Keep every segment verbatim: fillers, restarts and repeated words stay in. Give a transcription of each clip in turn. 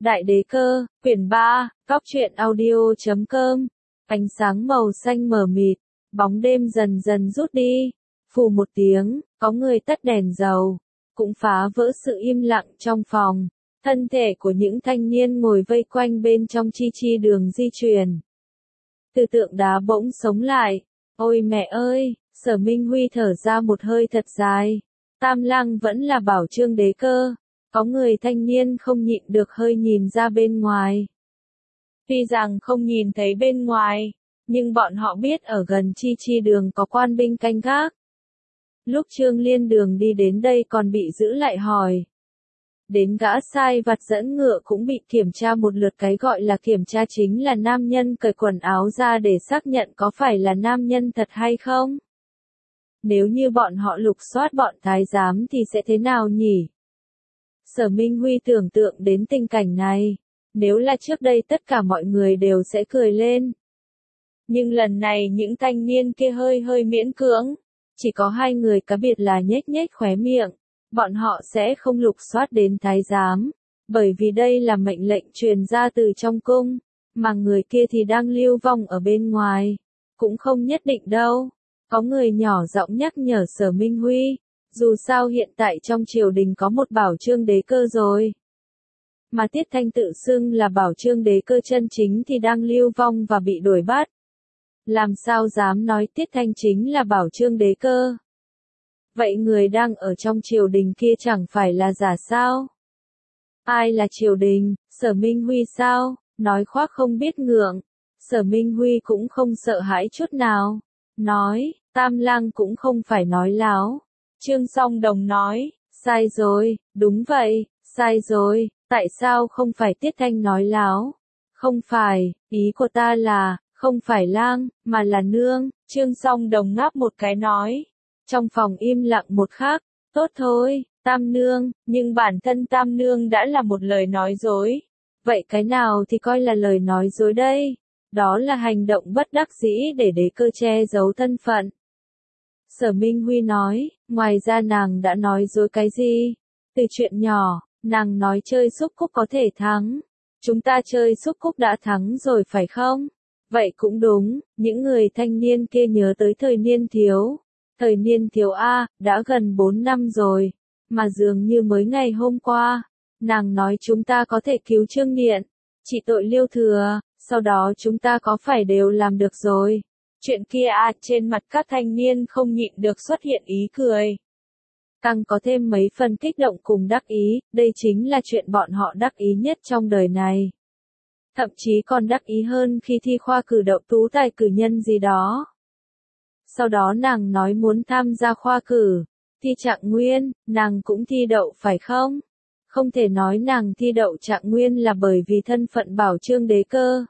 Đại đế cơ, quyển ba, Cóc truyện audio chấm com. Ánh sáng màu xanh mờ mịt, bóng đêm dần dần rút đi. Phù một tiếng, có người tắt đèn dầu, cũng phá vỡ sự im lặng trong phòng. Thân thể của những thanh niên ngồi vây quanh bên trong chi chi đường di chuyển. Từ tượng đá bỗng sống lại. Ôi mẹ ơi, Sở Minh Huy thở ra một hơi thật dài. Tam Lăng vẫn là bảo Trương đế cơ. Có người thanh niên không nhịn được hơi nhìn ra bên ngoài. Tuy rằng không nhìn thấy bên ngoài, nhưng bọn họ biết ở gần chi chi đường có quan binh canh gác. Lúc Trương Liên Đường đi đến đây còn bị giữ lại hỏi. Đến gã sai vặt dẫn ngựa cũng bị kiểm tra một lượt, cái gọi là kiểm tra chính là nam nhân cởi quần áo ra để xác nhận có phải là nam nhân thật hay không. Nếu như bọn họ lục soát bọn thái giám thì sẽ thế nào nhỉ? Sở Minh Huy tưởng tượng đến tình cảnh này, nếu là trước đây tất cả mọi người đều sẽ cười lên. Nhưng lần này những thanh niên kia hơi hơi miễn cưỡng, chỉ có hai người cá biệt là nhếch nhếch khóe miệng, bọn họ sẽ không lục soát đến thái giám, bởi vì đây là mệnh lệnh truyền ra từ trong cung, mà người kia thì đang lưu vong ở bên ngoài, cũng không nhất định đâu. Có người nhỏ giọng nhắc nhở Sở Minh Huy. Dù sao hiện tại trong triều đình có một bảo Trương đế cơ rồi. Mà Tiết Thanh tự xưng là bảo Trương đế cơ chân chính thì đang lưu vong và bị đuổi bắt. Làm sao dám nói Tiết Thanh chính là bảo Trương đế cơ? Vậy người đang ở trong triều đình kia chẳng phải là giả sao? Ai là triều đình? Sở Minh Huy sao? Nói khoác không biết ngượng. Sở Minh Huy cũng không sợ hãi chút nào. Nói, Tam Lang cũng không phải nói láo. Trương Song Đồng nói, sai rồi, đúng vậy, sai rồi, tại sao không phải Tiết Thanh nói láo? Không phải, ý của ta là, không phải lang, mà là nương. Trương Song Đồng ngáp một cái nói. Trong phòng im lặng một khắc, tốt thôi, Tam Nương, nhưng bản thân Tam Nương đã là một lời nói dối. Vậy cái nào thì coi là lời nói dối đây? Đó là hành động bất đắc dĩ để đế cơ che giấu thân phận. Sở Minh Huy nói, ngoài ra nàng đã nói dối cái gì? Từ chuyện nhỏ, nàng nói chơi xúc cúc có thể thắng. Chúng ta chơi xúc cúc đã thắng rồi phải không? Vậy cũng đúng, những người thanh niên kia nhớ tới thời niên thiếu. Thời niên thiếu A, đã gần bốn năm rồi, mà dường như mới ngày hôm qua. Nàng nói chúng ta có thể cứu Trương Nghiện, trị tội Liêu Thừa, sau đó chúng ta có phải đều làm được rồi. Chuyện kia à, trên mặt các thanh niên không nhịn được xuất hiện ý cười. Càng có thêm mấy phần kích động cùng đắc ý, đây chính là chuyện bọn họ đắc ý nhất trong đời này. Thậm chí còn đắc ý hơn khi thi khoa cử đậu tú tài cử nhân gì đó. Sau đó nàng nói muốn tham gia khoa cử, thi trạng nguyên, nàng cũng thi đậu phải không? Không thể nói nàng thi đậu trạng nguyên là bởi vì thân phận bảo Trương đế cơ.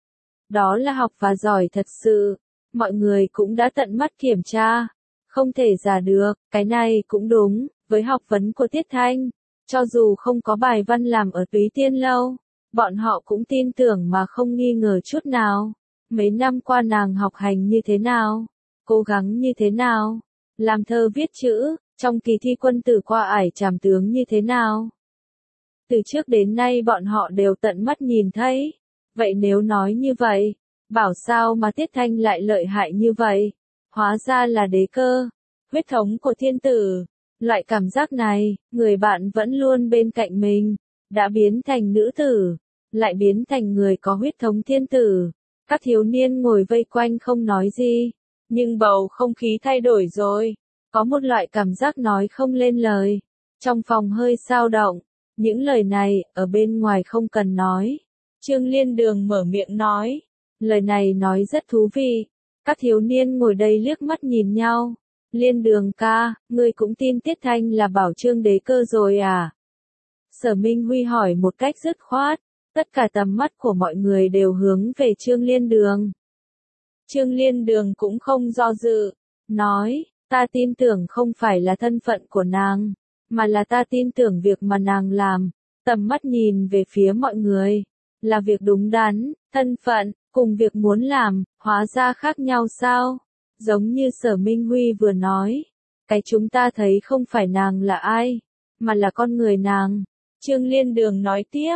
Đó là học và giỏi thật sự. Mọi người cũng đã tận mắt kiểm tra. Không thể giả được, cái này cũng đúng, với học vấn của Tiết Thanh. Cho dù không có bài văn làm ở Túy Tiên Lâu, bọn họ cũng tin tưởng mà không nghi ngờ chút nào. Mấy năm qua nàng học hành như thế nào? Cố gắng như thế nào? Làm thơ viết chữ, trong kỳ thi quân tử qua ải trảm tướng như thế nào? Từ trước đến nay bọn họ đều tận mắt nhìn thấy. Vậy nếu nói như vậy, bảo sao mà Tiết Thanh lại lợi hại như vậy? Hóa ra là đế cơ, huyết thống của thiên tử. Loại cảm giác này, người bạn vẫn luôn bên cạnh mình, đã biến thành nữ tử, lại biến thành người có huyết thống thiên tử. Các thiếu niên ngồi vây quanh không nói gì, nhưng bầu không khí thay đổi rồi. Có một loại cảm giác nói không lên lời. Trong phòng hơi dao động, những lời này, ở bên ngoài không cần nói. Trương Liên Đường mở miệng nói. Lời này nói rất thú vị. Các thiếu niên ngồi đây liếc mắt nhìn nhau. Liên Đường ca, ngươi cũng tin Tiết Thanh là bảo Trương đế cơ rồi à? Sở Minh Huy hỏi một cách dứt khoát. Tất cả tầm mắt của mọi người đều hướng về Trương Liên Đường. Trương Liên Đường cũng không do dự. Nói, ta tin tưởng không phải là thân phận của nàng, mà là ta tin tưởng việc mà nàng làm. Tầm mắt nhìn về phía mọi người. Là việc đúng đắn, thân phận, cùng việc muốn làm, hóa ra khác nhau sao? Giống như Sở Minh Huy vừa nói, cái chúng ta thấy không phải nàng là ai, mà là con người nàng. Trương Liên Đường nói tiếp,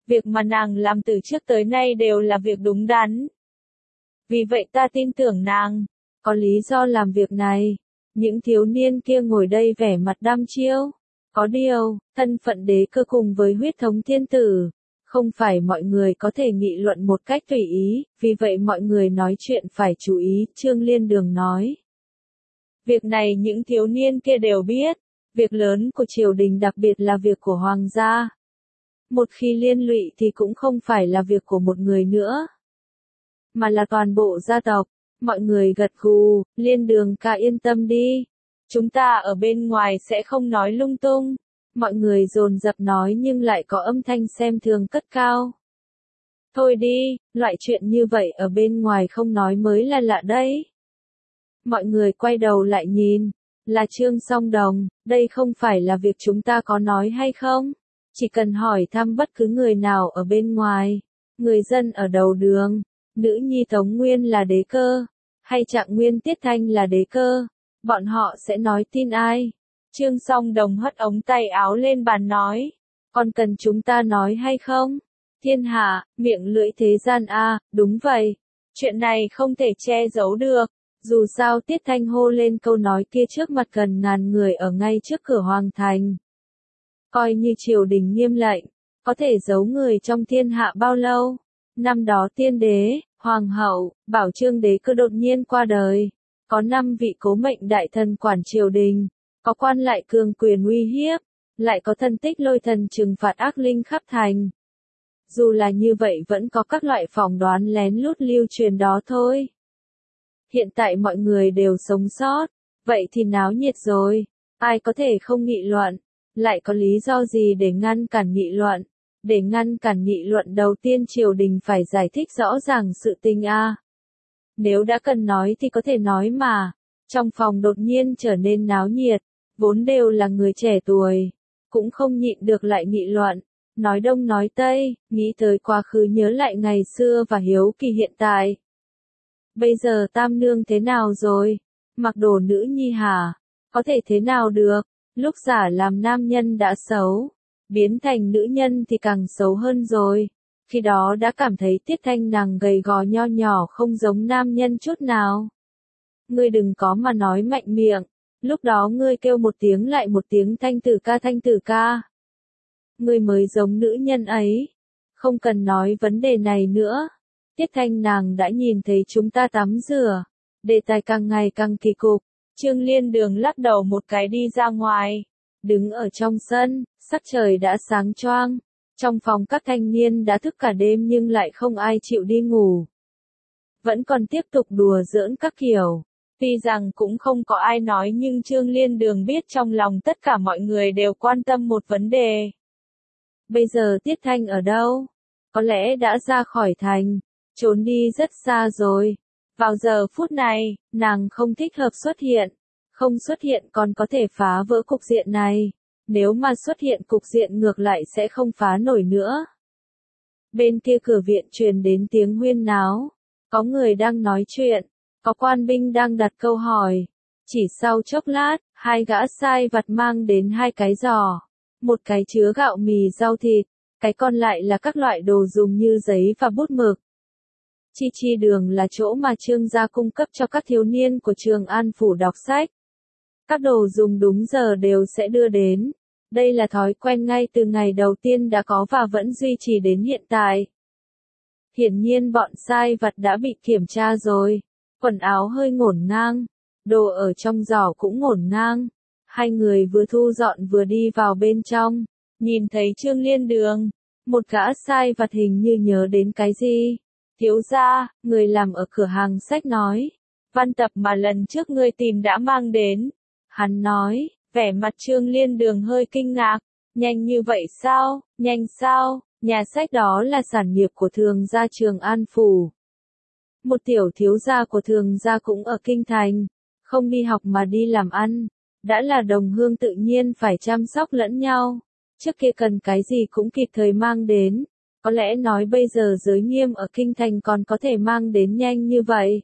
Việc mà nàng làm từ trước tới nay đều là việc đúng đắn. Vì vậy ta tin tưởng nàng, có lý do làm việc này. Những thiếu niên kia ngồi đây vẻ mặt đăm chiêu. Có điều, thân phận đế cơ cùng với huyết thống thiên tử, không phải mọi người có thể nghị luận một cách tùy ý, vì vậy mọi người nói chuyện phải chú ý, Trương Liên Đường nói. Việc này những thiếu niên kia đều biết, việc lớn của triều đình đặc biệt là việc của hoàng gia. Một khi liên lụy thì cũng không phải là việc của một người nữa, mà là toàn bộ gia tộc. Mọi người gật gù, Liên Đường ca yên tâm đi. Chúng ta ở bên ngoài sẽ không nói lung tung. Mọi người dồn dập nói nhưng lại có âm thanh xem thường cất cao. Thôi đi, loại chuyện như vậy ở bên ngoài không nói mới là lạ đấy. Mọi người quay đầu lại nhìn, là Trương Song Đồng, đây không phải là việc chúng ta có nói hay không? Chỉ cần hỏi thăm bất cứ người nào ở bên ngoài, người dân ở đầu đường, nữ nhi Tống Nguyên là đế cơ, hay Trạng Nguyên Tiết Thanh là đế cơ, bọn họ sẽ nói tin ai? Trương Song Đồng hất ống tay áo lên bàn nói, còn cần chúng ta nói hay không? Thiên hạ, miệng lưỡi thế gian a, đúng vậy. Chuyện này không thể che giấu được. Dù sao Tiết Thanh hô lên câu nói kia trước mặt gần ngàn người ở ngay trước cửa hoàng thành. Coi như triều đình nghiêm lệnh, có thể giấu người trong thiên hạ bao lâu? Năm đó tiên đế, hoàng hậu, bảo Trương đế cơ đột nhiên qua đời. Có năm vị cố mệnh đại thần quản triều đình, có quan lại cường quyền uy hiếp, lại có thân tích lôi thần trừng phạt ác linh khắp thành. Dù là như vậy vẫn có các loại phỏng đoán lén lút lưu truyền đó thôi. Hiện tại mọi người đều sống sót, vậy thì náo nhiệt rồi, ai có thể không nghị luận, lại có lý do gì để ngăn cản nghị luận? Để ngăn cản nghị luận đầu tiên triều đình phải giải thích rõ ràng sự tình a. Nếu đã cần nói thì có thể nói mà. Trong phòng đột nhiên trở nên náo nhiệt, vốn đều là người trẻ tuổi, cũng không nhịn được lại nghị luận, nói đông nói tây, nghĩ tới quá khứ nhớ lại ngày xưa và hiếu kỳ hiện tại. Bây giờ tam nương thế nào rồi? Mặc đồ nữ nhi hả? Có thể thế nào được? Lúc giả làm nam nhân đã xấu, biến thành nữ nhân thì càng xấu hơn rồi. Khi đó đã cảm thấy Tiết Thanh nàng gầy gò nho nhỏ không giống nam nhân chút nào. Ngươi đừng có mà nói mạnh miệng, lúc đó ngươi kêu một tiếng lại một tiếng Thanh tử ca Thanh tử ca. Ngươi mới giống nữ nhân ấy. Không cần nói vấn đề này nữa. Tiết Thanh nàng đã nhìn thấy chúng ta tắm rửa. Đề tài càng ngày càng kỳ cục. Trương Liên Đường lắc đầu một cái đi ra ngoài. Đứng ở trong sân, sắc trời đã sáng choang. Trong phòng các thanh niên đã thức cả đêm nhưng lại không ai chịu đi ngủ. Vẫn còn tiếp tục đùa giỡn các kiểu. Tuy rằng cũng không có ai nói nhưng Trương Liên Đường biết trong lòng tất cả mọi người đều quan tâm một vấn đề. Bây giờ Tiết Thanh ở đâu? Có lẽ đã ra khỏi thành, trốn đi rất xa rồi. Vào giờ phút này, nàng không thích hợp xuất hiện. Không xuất hiện còn có thể phá vỡ cục diện này. Nếu mà xuất hiện cục diện ngược lại sẽ không phá nổi nữa. Bên kia cửa viện truyền đến tiếng huyên náo. Có người đang nói chuyện. Có quan binh đang đặt câu hỏi. Chỉ sau chốc lát, hai gã sai vặt mang đến hai cái giò. Một cái chứa gạo mì rau thịt. Cái còn lại là các loại đồ dùng như giấy và bút mực. Chi chi đường là chỗ mà Trương gia cung cấp cho các thiếu niên của Trường An Phủ đọc sách. Các đồ dùng đúng giờ đều sẽ đưa đến. Đây là thói quen ngay từ ngày đầu tiên đã có và vẫn duy trì đến hiện tại. Hiển nhiên bọn sai vặt đã bị kiểm tra rồi. Quần áo hơi ngổn ngang. Đồ ở trong giỏ cũng ngổn ngang. Hai người vừa thu dọn vừa đi vào bên trong. Nhìn thấy Trương Liên Đường. Một gã sai vặt hình như nhớ đến cái gì. Thiếu gia, người làm ở cửa hàng sách nói. Văn tập mà lần trước ngươi tìm đã mang đến. Hắn nói, vẻ mặt Trương Liên Đường hơi kinh ngạc. Nhanh như vậy sao, nhanh sao, nhà sách đó là sản nghiệp của thường gia Trường An Phủ. Một tiểu thiếu gia của thường gia cũng ở kinh thành. Không đi học mà đi làm ăn. Đã là đồng hương tự nhiên phải chăm sóc lẫn nhau. Trước kia cần cái gì cũng kịp thời mang đến. Có lẽ nói bây giờ giới nghiêm ở kinh thành còn có thể mang đến nhanh như vậy.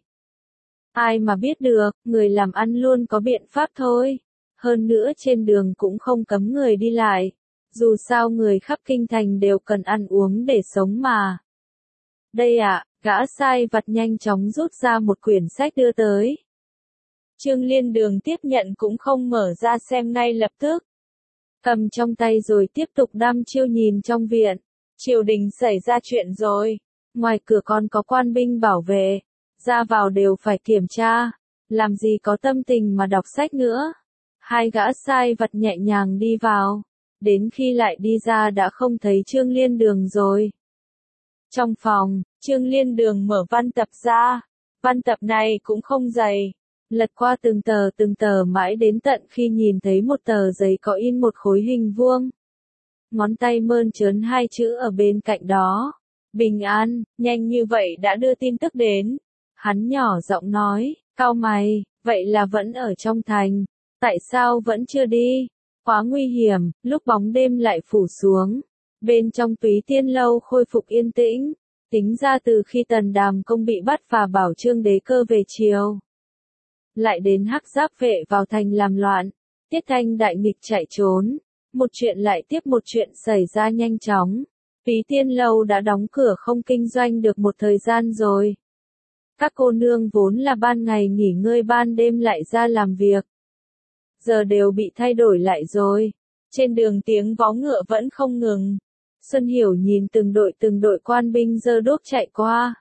Ai mà biết được, người làm ăn luôn có biện pháp thôi. Hơn nữa trên đường cũng không cấm người đi lại. Dù sao người khắp kinh thành đều cần ăn uống để sống mà. Đây ạ, gã sai vặt nhanh chóng rút ra một quyển sách đưa tới. Trương Liên Đường tiếp nhận cũng không mở ra xem ngay lập tức. Cầm trong tay rồi tiếp tục đăm chiêu nhìn trong viện. Triều đình xảy ra chuyện rồi. Ngoài cửa còn có quan binh bảo vệ. Ra vào đều phải kiểm tra. Làm gì có tâm tình mà đọc sách nữa. Hai gã sai vặt nhẹ nhàng đi vào. Đến khi lại đi ra đã không thấy Trương Liên Đường rồi. Trong phòng, Trương Liên Đường mở văn tập ra. Văn tập này cũng không dày. Lật qua từng tờ từng tờ mãi đến tận khi nhìn thấy một tờ giấy có in một khối hình vuông. Ngón tay mơn trớn hai chữ ở bên cạnh đó. Bình an, nhanh như vậy đã đưa tin tức đến. Hắn nhỏ giọng nói, cau mày, vậy là vẫn ở trong thành. Tại sao vẫn chưa đi? Quá nguy hiểm, lúc bóng đêm lại phủ xuống. Bên trong Túy Tiên Lâu khôi phục yên tĩnh. Tính ra từ khi Tần Đàm Công bị bắt và bảo Trương Đế Cơ về chiều. Lại đến Hắc Giáp vệ vào thành làm loạn. Tiết Thanh đại nghịch chạy trốn. Một chuyện lại tiếp một chuyện xảy ra nhanh chóng. Túy Tiên Lâu đã đóng cửa không kinh doanh được một thời gian rồi. Các cô nương vốn là ban ngày nghỉ ngơi ban đêm lại ra làm việc. Giờ đều bị thay đổi lại rồi. Trên đường tiếng vó ngựa vẫn không ngừng. Xuân Hiểu nhìn từng đội từng đội quan binh giơ đuốc chạy qua.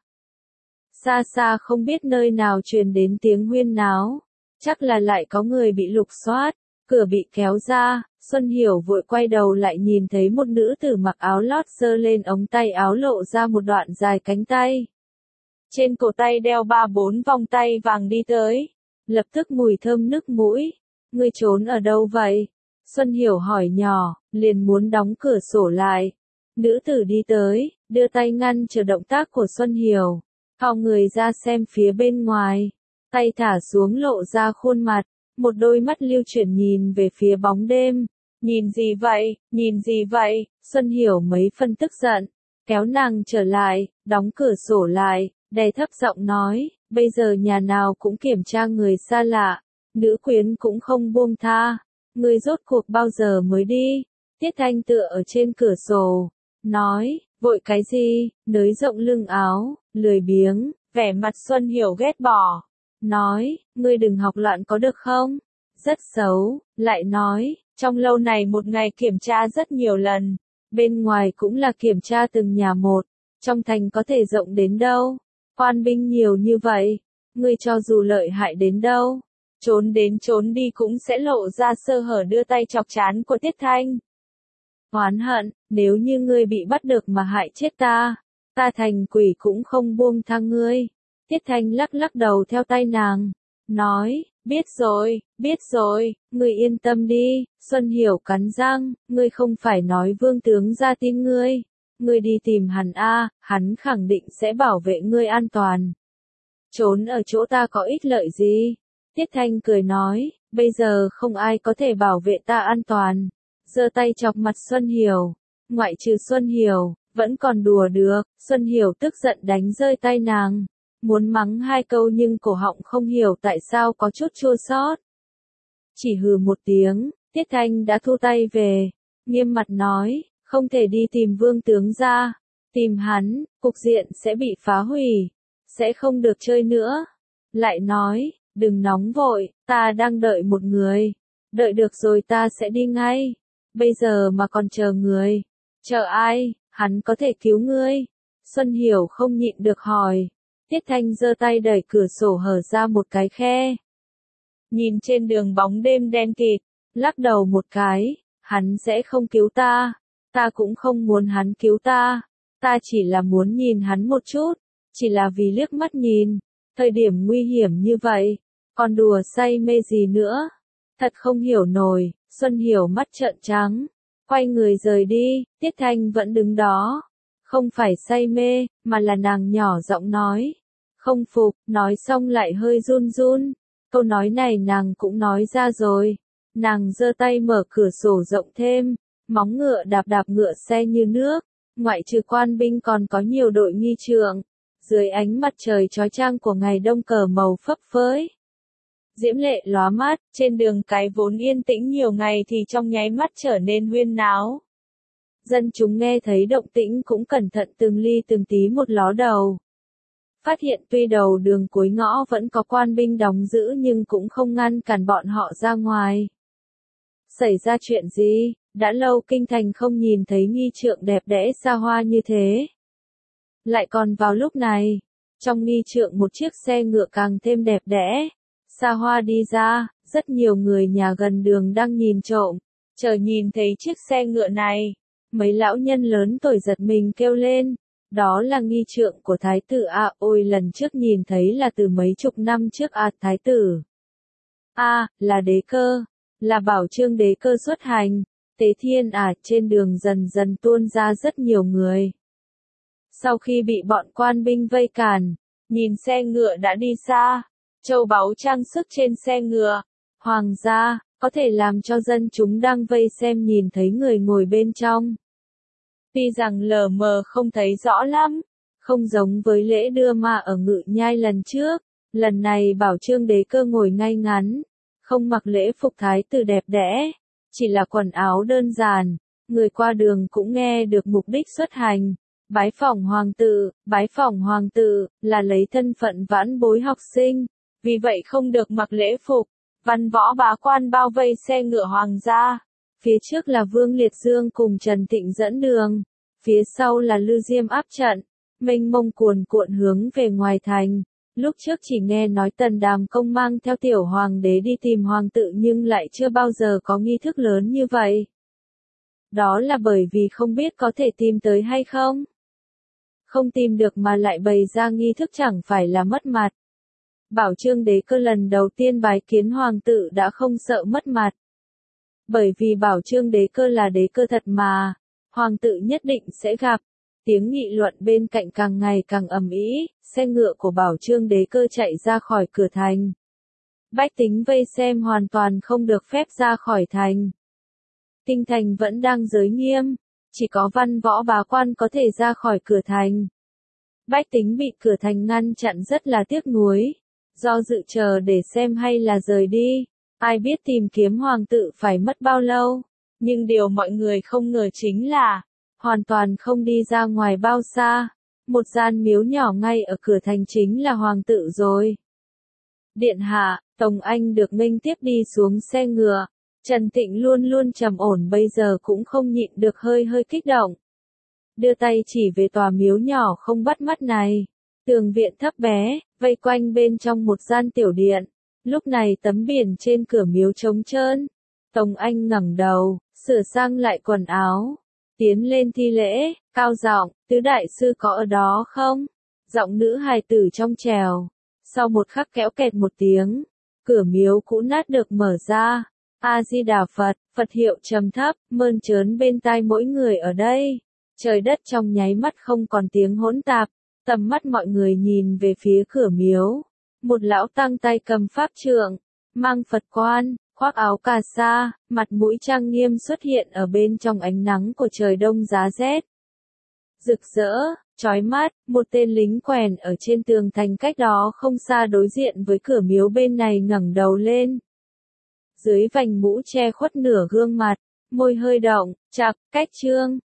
Xa xa không biết nơi nào truyền đến tiếng huyên náo. Chắc là lại có người bị lục soát. Cửa bị kéo ra, Xuân Hiểu vội quay đầu lại nhìn thấy một nữ tử mặc áo lót giơ lên ống tay áo lộ ra một đoạn dài cánh tay. Trên cổ tay đeo ba bốn vòng tay vàng đi tới. Lập tức mùi thơm nức mũi. Ngươi trốn ở đâu vậy? Xuân Hiểu hỏi nhỏ, liền muốn đóng cửa sổ lại. Nữ tử đi tới, đưa tay ngăn chờ động tác của Xuân Hiểu. Thò người ra xem phía bên ngoài. Tay thả xuống lộ ra khuôn mặt. Một đôi mắt lưu chuyển nhìn về phía bóng đêm. Nhìn gì vậy, nhìn gì vậy? Xuân Hiểu mấy phân tức giận. Kéo nàng trở lại, đóng cửa sổ lại, đè thấp giọng nói, bây giờ nhà nào cũng kiểm tra người xa lạ. Nữ quyến cũng không buông tha. Người rốt cuộc bao giờ mới đi? Tiết Thanh tựa ở trên cửa sổ. Nói, vội cái gì? Nới rộng lưng áo, lười biếng, vẻ mặt Xuân Hiểu ghét bỏ. Nói, ngươi đừng học loạn có được không? Rất xấu. Lại nói, trong lâu này một ngày kiểm tra rất nhiều lần. Bên ngoài cũng là kiểm tra từng nhà một. Trong thành có thể rộng đến đâu? Quan binh nhiều như vậy. Ngươi cho dù lợi hại đến đâu? Trốn đến trốn đi cũng sẽ lộ ra sơ hở đưa tay chọc trán của Tiết Thanh. Oán hận, nếu như ngươi bị bắt được mà hại chết ta, ta thành quỷ cũng không buông tha ngươi. Tiết Thanh lắc lắc đầu theo tay nàng, nói, biết rồi, biết rồi, ngươi yên tâm đi. Xuân Hiểu cắn răng, ngươi không phải nói vương tướng ra tin ngươi. Ngươi đi tìm hắn a, hắn khẳng định sẽ bảo vệ ngươi an toàn. Trốn ở chỗ ta có ích lợi gì? Tiết Thanh cười nói, bây giờ không ai có thể bảo vệ ta an toàn. Giơ tay chọc mặt Xuân Hiểu. Ngoại trừ Xuân Hiểu, vẫn còn đùa được. Xuân Hiểu tức giận đánh rơi tay nàng. Muốn mắng hai câu nhưng cổ họng không hiểu tại sao có chút chua xót. Chỉ hừ một tiếng, Tiết Thanh đã thu tay về. Nghiêm mặt nói, không thể đi tìm vương tướng ra. Tìm hắn, cục diện sẽ bị phá hủy. Sẽ không được chơi nữa. Lại nói, đừng nóng vội, ta đang đợi một người. Đợi được rồi ta sẽ đi ngay. Bây giờ mà còn chờ người. Chờ ai, hắn có thể cứu ngươi. Xuân Hiểu không nhịn được hỏi. Tiết Thanh giơ tay đẩy cửa sổ hở ra một cái khe. Nhìn trên đường bóng đêm đen kịt, lắc đầu một cái, hắn sẽ không cứu ta. Ta cũng không muốn hắn cứu ta. Ta chỉ là muốn nhìn hắn một chút. Chỉ là vì liếc mắt nhìn. Thời điểm nguy hiểm như vậy. Còn đùa say mê gì nữa? Thật không hiểu nổi. Xuân Hiểu mắt trợn trắng. Quay người rời đi. Tiết Thanh vẫn đứng đó. Không phải say mê, mà là nàng nhỏ giọng nói. Không phục, nói xong lại hơi run run. Câu nói này nàng cũng nói ra rồi. Nàng giơ tay mở cửa sổ rộng thêm. Móng ngựa đạp đạp ngựa xe như nước. Ngoại trừ quan binh còn có nhiều đội nghi trượng. Dưới ánh mặt trời chói chang của ngày đông cờ màu phấp phới. Diễm lệ lóa mắt, trên đường cái vốn yên tĩnh nhiều ngày thì trong nháy mắt trở nên huyên náo. Dân chúng nghe thấy động tĩnh cũng cẩn thận từng ly từng tí một ló đầu. Phát hiện tuy đầu đường cuối ngõ vẫn có quan binh đóng giữ nhưng cũng không ngăn cản bọn họ ra ngoài. Xảy ra chuyện gì? Đã lâu kinh thành không nhìn thấy nghi trượng đẹp đẽ xa hoa như thế. Lại còn vào lúc này, trong nghi trượng một chiếc xe ngựa càng thêm đẹp đẽ, xa hoa đi ra, rất nhiều người nhà gần đường đang nhìn trộm, chờ nhìn thấy chiếc xe ngựa này. Mấy lão nhân lớn tuổi giật mình kêu lên, đó là nghi trượng của thái tử à, ôi lần trước nhìn thấy là từ mấy chục năm trước à, thái tử. À, là đế cơ, là Bảo Chương đế cơ xuất hành, Tế Thiên à, trên đường dần dần tuôn ra rất nhiều người. Sau khi bị bọn quan binh vây cản, nhìn xe ngựa đã đi xa, châu báu trang sức trên xe ngựa, hoàng gia, có thể làm cho dân chúng đang vây xem nhìn thấy người ngồi bên trong. Tuy rằng lờ mờ không thấy rõ lắm, không giống với lễ đưa ma ở Ngự Nhai lần trước, lần này Bảo Chương đế cơ ngồi ngay ngắn, không mặc lễ phục thái tử đẹp đẽ, chỉ là quần áo đơn giản, người qua đường cũng nghe được mục đích xuất hành. Bái phỏng hoàng tử, bái phỏng hoàng tử, là lấy thân phận vãn bối học sinh, vì vậy không được mặc lễ phục. Văn võ bá quan bao vây xe ngựa hoàng gia, phía trước là Vương Liệt Dương cùng Trần Tịnh dẫn đường, phía sau là Lư Diêm áp trận, mênh mông cuồn cuộn hướng về ngoài thành. Lúc trước chỉ nghe nói Tần Đàm Công mang theo tiểu hoàng đế đi tìm hoàng tử nhưng lại chưa bao giờ có nghi thức lớn như vậy. Đó là bởi vì không biết có thể tìm tới hay không. Không tìm được mà lại bày ra nghi thức chẳng phải là mất mặt. Bảo Chương đế cơ lần đầu tiên bái kiến hoàng tử đã không sợ mất mặt. Bởi vì Bảo Chương đế cơ là đế cơ thật mà, hoàng tử nhất định sẽ gặp. Tiếng nghị luận bên cạnh càng ngày càng ầm ĩ, xe ngựa của Bảo Chương đế cơ chạy ra khỏi cửa thành. Bách tính vây xem hoàn toàn không được phép ra khỏi thành. Kinh thành vẫn đang giới nghiêm, chỉ có văn võ bá quan có thể ra khỏi cửa thành. Bách tính bị cửa thành ngăn chặn rất là tiếc nuối, do dự chờ để xem hay là rời đi, ai biết tìm kiếm hoàng tử phải mất bao lâu, nhưng điều mọi người không ngờ chính là, hoàn toàn không đi ra ngoài bao xa, một gian miếu nhỏ ngay ở cửa thành chính là hoàng tử rồi. Điện hạ, Tống Anh được nghênh tiếp đi xuống xe ngựa. Trần Tịnh luôn luôn trầm ổn bây giờ cũng không nhịn được hơi hơi kích động. Đưa tay chỉ về tòa miếu nhỏ không bắt mắt này. Tường viện thấp bé, vây quanh bên trong một gian tiểu điện. Lúc này tấm biển trên cửa miếu trống trơn. Tống Anh ngẩng đầu, sửa sang lại quần áo. Tiến lên thi lễ, cao giọng, tứ đại sư có ở đó không? Giọng nữ hài tử trong trèo. Sau một khắc kéo kẹt một tiếng, cửa miếu cũ nát được mở ra. A-di-đà Phật, Phật hiệu trầm thấp, mơn trớn bên tai mỗi người ở đây. Trời đất trong nháy mắt không còn tiếng hỗn tạp, tầm mắt mọi người nhìn về phía cửa miếu. Một lão tăng tay cầm pháp trượng, mang Phật quan, khoác áo cà sa, mặt mũi trang nghiêm xuất hiện ở bên trong ánh nắng của trời đông giá rét. Rực rỡ, chói mắt, một tên lính quèn ở trên tường thành cách đó không xa đối diện với cửa miếu bên này ngẩng đầu lên. Dưới vành mũ che khuất nửa gương mặt, môi hơi động, chạc, cách trương,